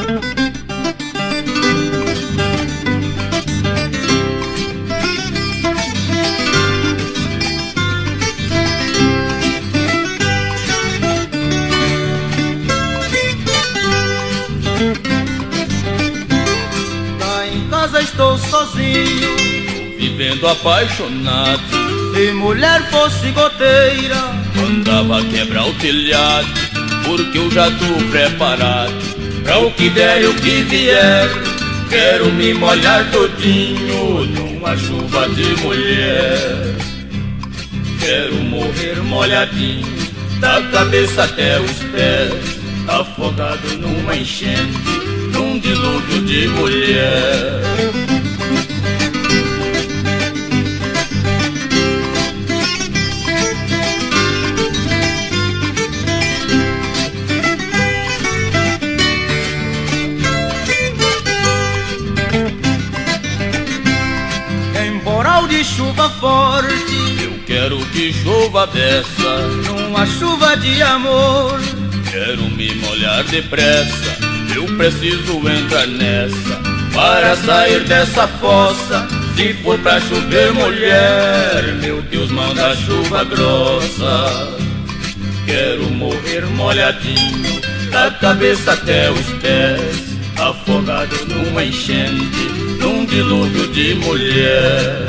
Estou sozinho, vivendo apaixonado. Se mulher fosse goteira, mandava quebrar o telhado, porque eu já tô preparado pra o que der e o que vier. Quero me molhar todinho numa chuva de mulher. Quero morrer molhadinho, da cabeça até os pés, afogado numa enchente, num dilúvio de mulher. Temporal de chuva forte, eu quero que chova dessa, numa chuva de amor. Quero me molhar depressa, eu preciso entrar nessa, para sair dessa fossa. Se for pra chover, mulher, meu Deus, manda chuva grossa. Quero morrer molhadinho, da cabeça até os pés, afogado numa enchente, num dilúvio de mulher.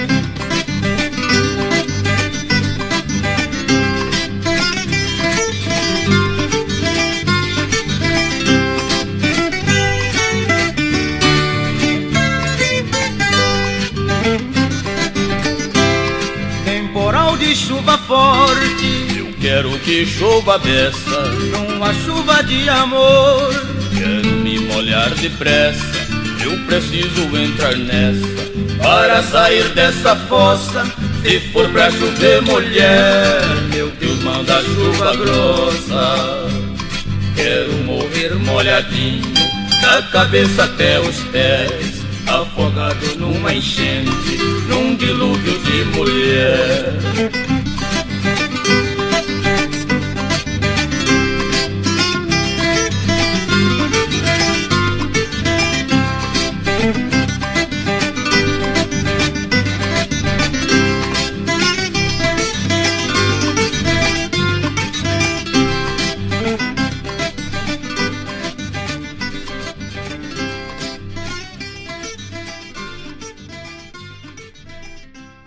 Temporal de chuva forte, eu quero que chova dessa, numa chuva de amor. Quero me molhar depressa, eu preciso entrar nessa, para sair dessa fossa. Se for pra chover, mulher, meu Deus, manda chuva grossa. Quero morrer molhadinho, da cabeça até os pés, afogado numa enchente, num dilúvio de mulher.